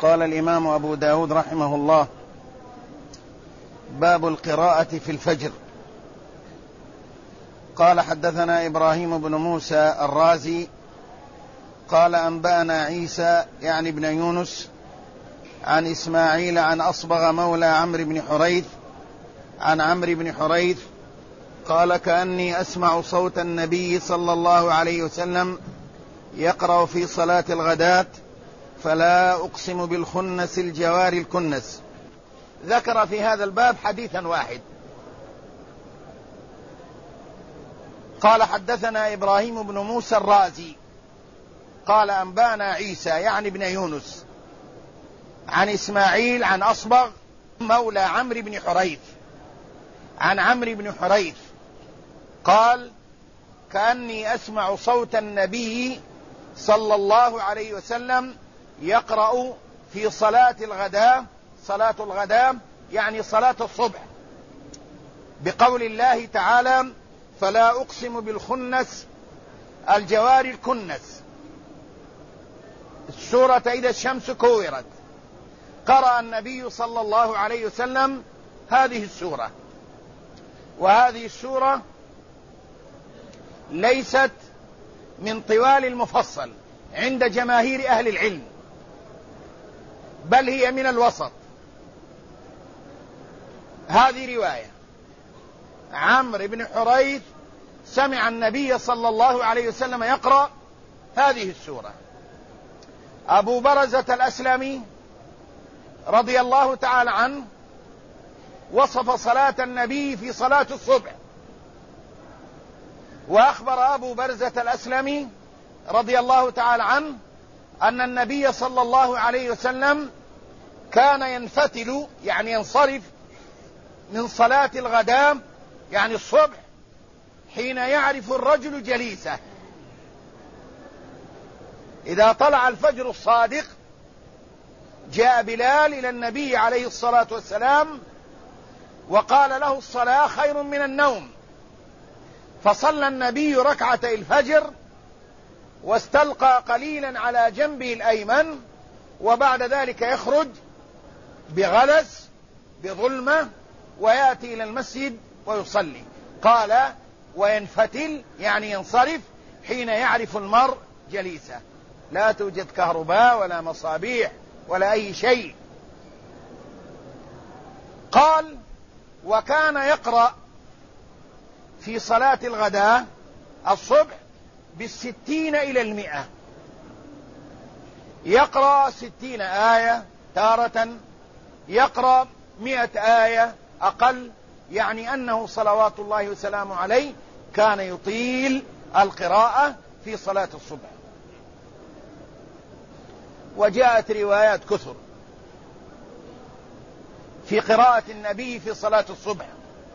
قال الإمام أبو داود رحمه الله: باب القراءة في الفجر. قال: حدثنا إبراهيم بن موسى الرازي قال: أنبأنا عيسى يعني ابن يونس عن إسماعيل عن أصبغ مولى عمرو بن حريث عن عمرو بن حريث قال: كأني أسمع صوت النبي صلى الله عليه وسلم يقرأ في صلاة الغداة: فلا أقسم بالخنس الجوار الكنس. ذكر في هذا الباب حديثا واحد. قال: حدثنا إبراهيم بن موسى الرازي قال: أنبأنا عيسى يعني ابن يونس عن إسماعيل عن أصبغ مولى عمرو بن حريث عن عمرو بن حريث قال: كأني أسمع صوت النبي صلى الله عليه وسلم يقرأ في صلاة الغداء. صلاة الغداء يعني صلاة الصبح، بقول الله تعالى: فلا أقسم بالخنس الجوار الكنس. السورة إذا الشمس كورت. قرأ النبي صلى الله عليه وسلم هذه السورة، وهذه السورة ليست من طوال المفصل عند جماهير أهل العلم، بل هي من الوسط. هذه رواية: عمرو بن حريث سمع النبي صلى الله عليه وسلم يقرأ هذه السورة. أبو برزة الأسلمي رضي الله تعالى عنه وصف صلاة النبي في صلاة الصبح، وأخبر أبو برزة الأسلمي رضي الله تعالى عنه أن النبي صلى الله عليه وسلم كان ينفتل يعني ينصرف من صلاة الغداء يعني الصبح حين يعرف الرجل جليسه. إذا طلع الفجر الصادق جاء بلال إلى النبي عليه الصلاة والسلام وقال له: الصلاة خير من النوم. فصلى النبي ركعتي الفجر واستلقى قليلا على جنبه الأيمن، وبعد ذلك يخرج بغلس بظلمة ويأتي إلى المسجد ويصلي. قال: وينفتل يعني ينصرف حين يعرف المرء جليسه، لا توجد كهرباء ولا مصابيح ولا أي شيء. قال: وكان يقرأ في صلاة الغداء الصبح 60 إلى 100، يقرأ 60 آية تارة، يقرأ 100 آية أقل، يعني أنه صلوات الله وسلامه عليه كان يطيل القراءة في صلاة الصبح. وجاءت روايات كثر في قراءة النبي في صلاة الصبح.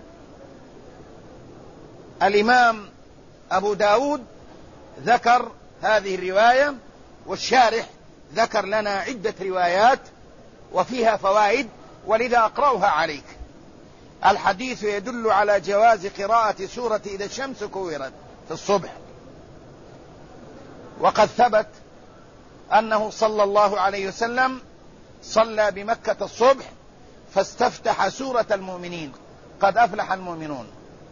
الإمام أبو داود ذكر هذه الرواية، والشارح ذكر لنا عدة روايات وفيها فوائد، ولذا أقرأها عليك. الحديث يدل على جواز قراءة سورة إذا الشمس كورت في الصبح، وقد ثبت أنه صلى الله عليه وسلم صلى بمكة الصبح فاستفتح سورة المؤمنين: قد أفلح المؤمنون،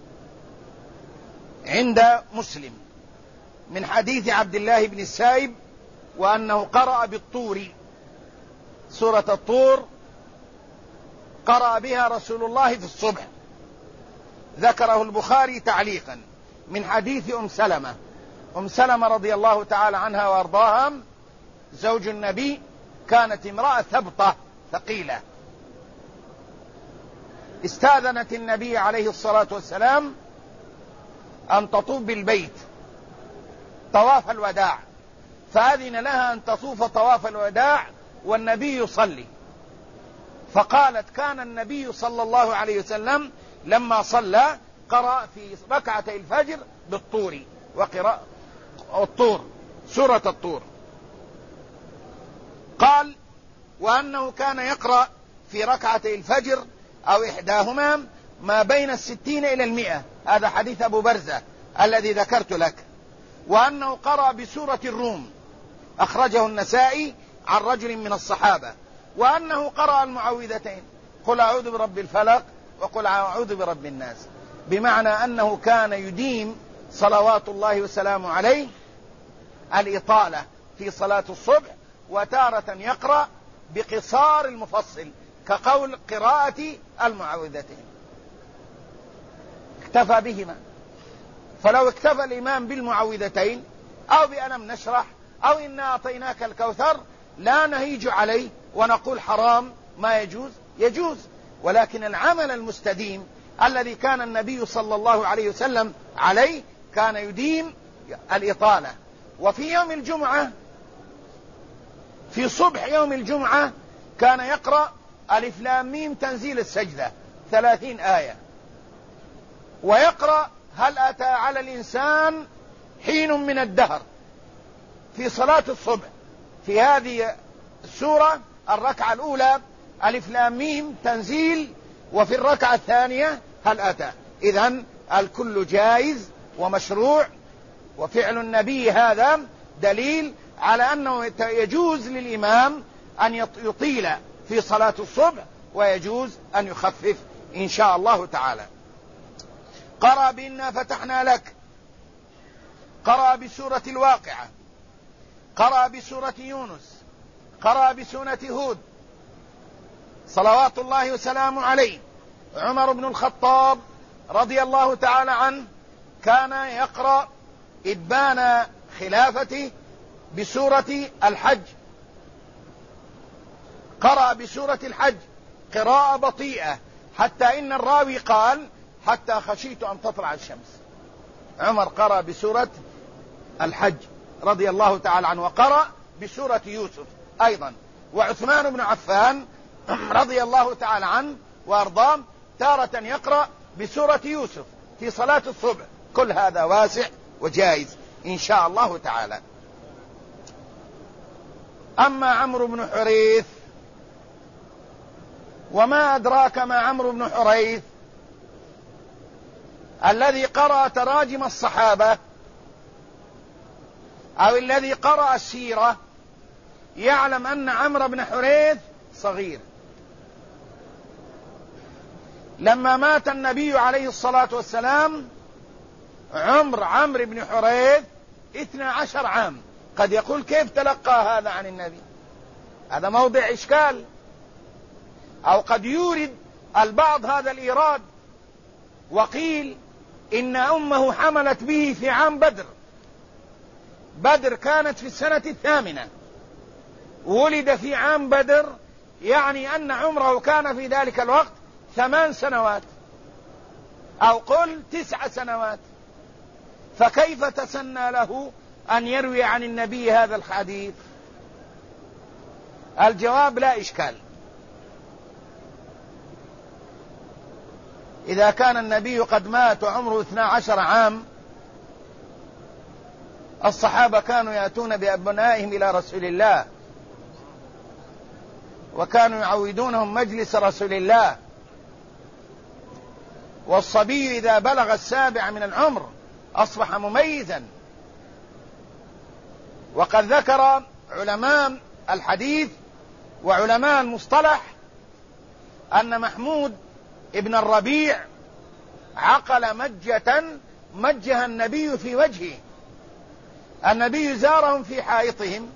عند مسلم من حديث عبد الله بن السائب، وأنه قرأ بالطور، سورة الطور قرأ بها رسول الله في الصبح. ذكره البخاري تعليقا من حديث أم سلمة رضي الله تعالى عنها وأرضاها زوج النبي، كانت امرأة ثبطة ثقيلة، استاذنت النبي عليه الصلاة والسلام أن تطوف بالبيت طواف الوداع، فأذن لها أن تطوف طواف الوداع والنبي يصلي. فقالت: كان النبي صلى الله عليه وسلم لما صلى قرأ في ركعتي الفجر بالطور، وقراءة الطور سورة الطور. قال: وأنه كان يقرأ في ركعتي الفجر أو إحداهما ما بين 60 إلى 100. هذا حديث أبو برزة الذي ذكرت لك. وأنه قرأ بسورة الروم، أخرجه النسائي عن رجل من الصحابة، وأنه قرأ المعوذتين، قل أعوذ برب الفلق وقل أعوذ برب الناس، بمعنى أنه كان يديم صلوات الله وسلامه عليه الإطالة في صلاة الصبح، وتارة يقرأ بقصار المفصل كقول قراءة المعوذتين، اكتفى بهما. فلو اكتفى الإمام بالمعوذتين أو بألم نشرح أو إنا أعطيناك الكوثر لا نهيج عليه ونقول حرام، ما يجوز، يجوز. ولكن العمل المستديم الذي كان النبي صلى الله عليه وسلم عليه كان يديم الإطالة. وفي يوم الجمعة، في صبح يوم الجمعة، كان يقرأ ألف لام ميم تنزيل السجدة 30 آية، ويقرأ هل أتى على الإنسان حين من الدهر في صلاة الصبح. في هذه السورة الركعة الأولى ألف لام ميم تنزيل، وفي الركعة الثانية هل أتى. إذن الكل جائز ومشروع، وفعل النبي هذا دليل على أنه يجوز للإمام أن يطيل في صلاة الصبح ويجوز أن يخفف إن شاء الله تعالى. قرأ بإنا فتحنا لك، قرأ بسورة الواقعة، قرأ بسورة يونس، قرأ بسورة هود، صلوات الله وسلامه عليه. عمر بن الخطاب رضي الله تعالى عنه كان يقرأ إبان خلافته بسورة الحج، قرأ بسورة الحج قراءة بطيئة حتى إن الراوي قال حتى خشيت أن تطلع الشمس. عمر قرأ بسورة الحج رضي الله تعالى عنه، وقرأ بسورة يوسف أيضا. وعثمان بن عفان رضي الله تعالى عنه وأرضاه تارة يقرأ بسورة يوسف في صلاة الصبح. كل هذا واسع وجائز إن شاء الله تعالى. أما عمرو بن حريث، وما أدراك ما عمرو بن حريث الذي قرأ تراجم الصحابة أو الذي قرأ السيرة يعلم أن عمرو بن حريث صغير. لما مات النبي عليه الصلاة والسلام عمرو بن حريث 12 عام. قد يقول كيف تلقى هذا عن النبي؟ هذا موضع إشكال، أو قد يورد البعض هذا الإيراد، وقيل إن أمه حملت به في عام بدر. بدر كانت في السنة 8، ولد في عام بدر، يعني أن عمره كان في ذلك الوقت 8 سنوات، أو قل 9 سنوات. فكيف تسنى له أن يروي عن النبي هذا الحديث؟ الجواب لا إشكال. إذا كان النبي قد مات وعمره 12 عام، الصحابة كانوا يأتون بأبنائهم إلى رسول الله، وكانوا يعودونهم مجلس رسول الله. والصبي إذا بلغ 7 من العمر أصبح مميزا. وقد ذكر علماء الحديث وعلماء المصطلح أن محمود ابن الربيع عقل مجها النبي في وجهه. النبي زارهم في حائطهم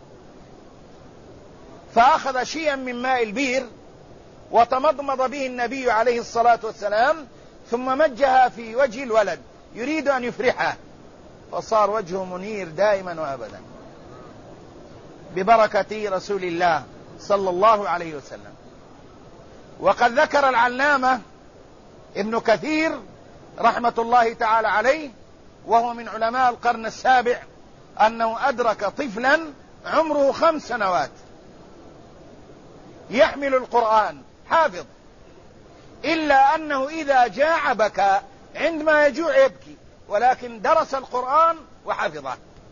فأخذ شيئا من ماء البير وتمضمض به النبي عليه الصلاة والسلام، ثم مجها في وجه الولد يريد أن يفرحه، فصار وجهه منير دائما وأبدا ببركة رسول الله صلى الله عليه وسلم. وقد ذكر العلامة ابن كثير رحمة الله تعالى عليه، وهو من علماء القرن السابع، أنه أدرك طفلا عمره 5 سنوات يحمل القرآن حافظ، إلا أنه إذا جاع بكى، عندما يجوع يبكي، ولكن درس القرآن وحفظه.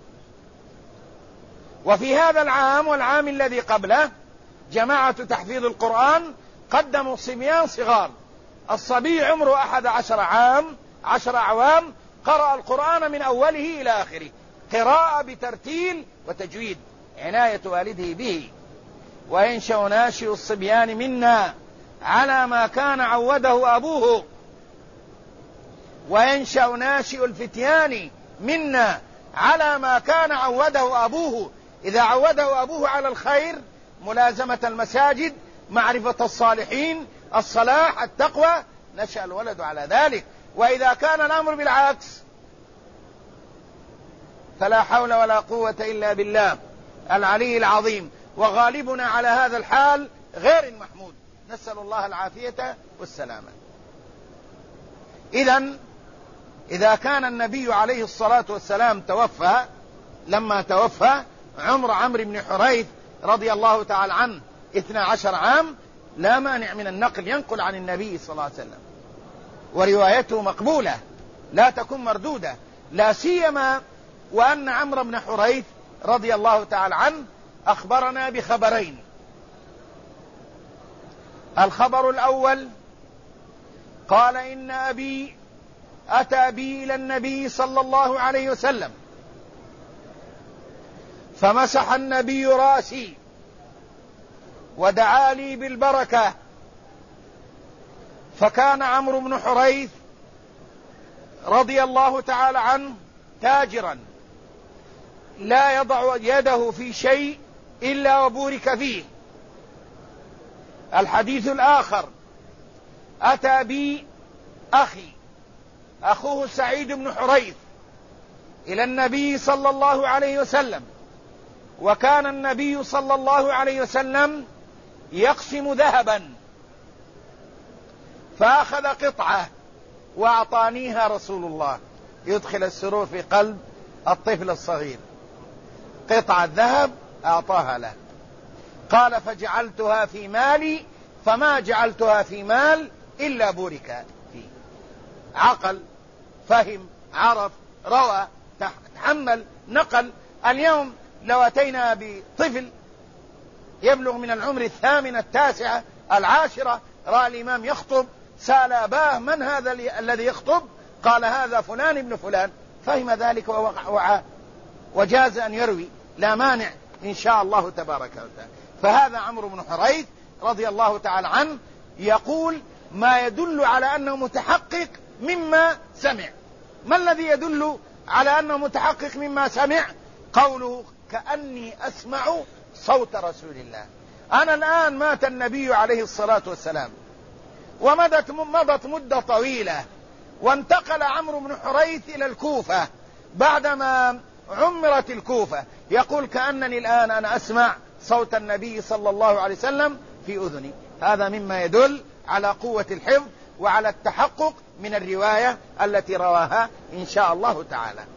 وفي هذا العام والعام الذي قبله جماعة تحفيظ القرآن قدموا صبيان صغار. الصبي عمره 11 عام 10 أعوام قرأ القرآن من أوله إلى آخره، قراءة بترتيل وتجويد، عناية والده به. وينشأ ناشئ الصبيان منا على ما كان عوده أبوه، وينشأ ناشئ الفتيان منا على ما كان عوده أبوه. إذا عوده أبوه على الخير، ملازمة المساجد، معرفة الصالحين، الصلاح، التقوى، نشأ الولد على ذلك. وإذا كان الأمر بالعكس فلا حول ولا قوة إلا بالله العلي العظيم. وغالبنا على هذا الحال غير المحمود، نسأل الله العافية والسلامة. إذا كان النبي عليه الصلاة والسلام توفى، لما توفى عمرو بن حريث رضي الله تعالى عنه 12 عام، لا مانع من النقل، ينقل عن النبي صلى الله عليه وسلم، وروايته مقبولة لا تكون مردودة، لا سيما وأن عمرو بن حريث رضي الله تعالى عنه أخبرنا بخبرين. الخبر الأول قال: إن أبي أتى بي إلى النبي صلى الله عليه وسلم فمسح النبي رأسي ودعا لي بالبركة. فكان عمرو بن حريث رضي الله تعالى عنه تاجرا لا يضع يده في شيء إلا وبورك فيه. الحديث الآخر: أتى بي أخوه سعيد بن حريث إلى النبي صلى الله عليه وسلم، وكان النبي صلى الله عليه وسلم يقسم ذهبا، فأخذ قطعة وأعطانيها رسول الله، يدخل السرور في قلب الطفل الصغير، قطعة ذهب أعطاها له. قال: فجعلتها في مالي، فما جعلتها في مال إلا بورك فيه. عقل، فهم، عرف، روى، تحمل، نقل. اليوم لو أتينا بطفل يبلغ من العمر 8 9 10، رأى الإمام يخطب، سأل أباه: من هذا الذي يخطب؟ قال: هذا فلان ابن فلان، فهم ذلك ووعى، وجاز أن يروي، لا مانع إن شاء الله تبارك وتعالى. فهذا عمرو بن حريث رضي الله تعالى عنه يقول ما يدل على أنه متحقق مما سمع. ما الذي يدل على أنه متحقق مما سمع؟ قوله: كأني أسمع صوت رسول الله. أنا الآن مات النبي عليه الصلاة والسلام، ومضت مدة طويلة، وانتقل عمرو بن حريث إلى الكوفة بعدما عمرت الكوفة. يقول: كأنني الآن أنا أسمع صوت النبي صلى الله عليه وسلم في أذني. هذا مما يدل على قوة الحفظ وعلى التحقق من الرواية التي رواها إن شاء الله تعالى.